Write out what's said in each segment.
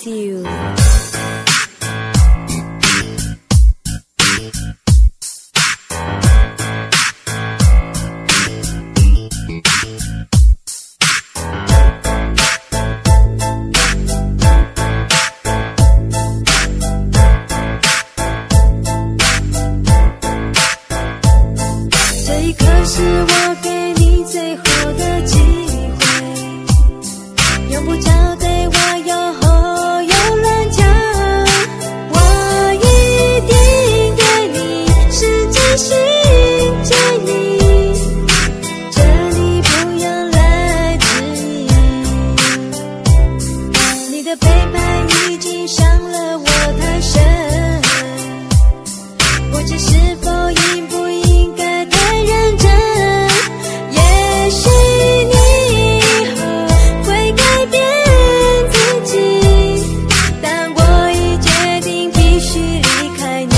miss you。 这一刻是我给你最后的机会，用不着对我有后有乱讲，我一定对你是真心真意，这里不用来质疑，你的背叛已经伤了我太深，我只是否应不应该太认真，也许你以后会改变自己，但我已决定必须离开你。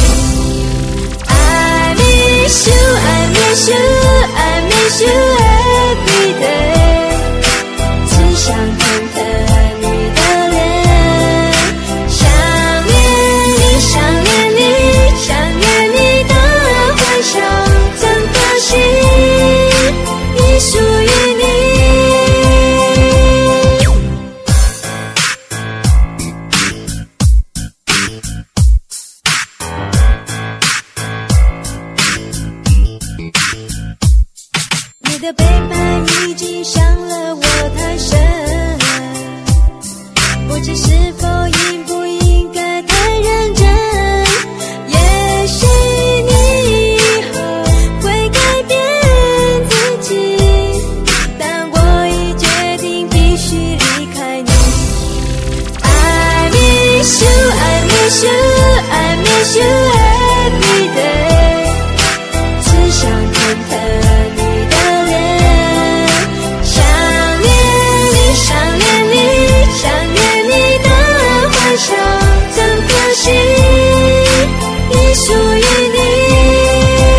I miss you, I miss you, I miss you every day， 只想看看你的脸，想念你，想念你，想念你的微笑，真可惜已属于你。你的背叛已经伤了我太深，不知是否应不应该太认真，也许你以后会改变自己，但我已决定必须离开你。 I miss you, I miss you, I miss you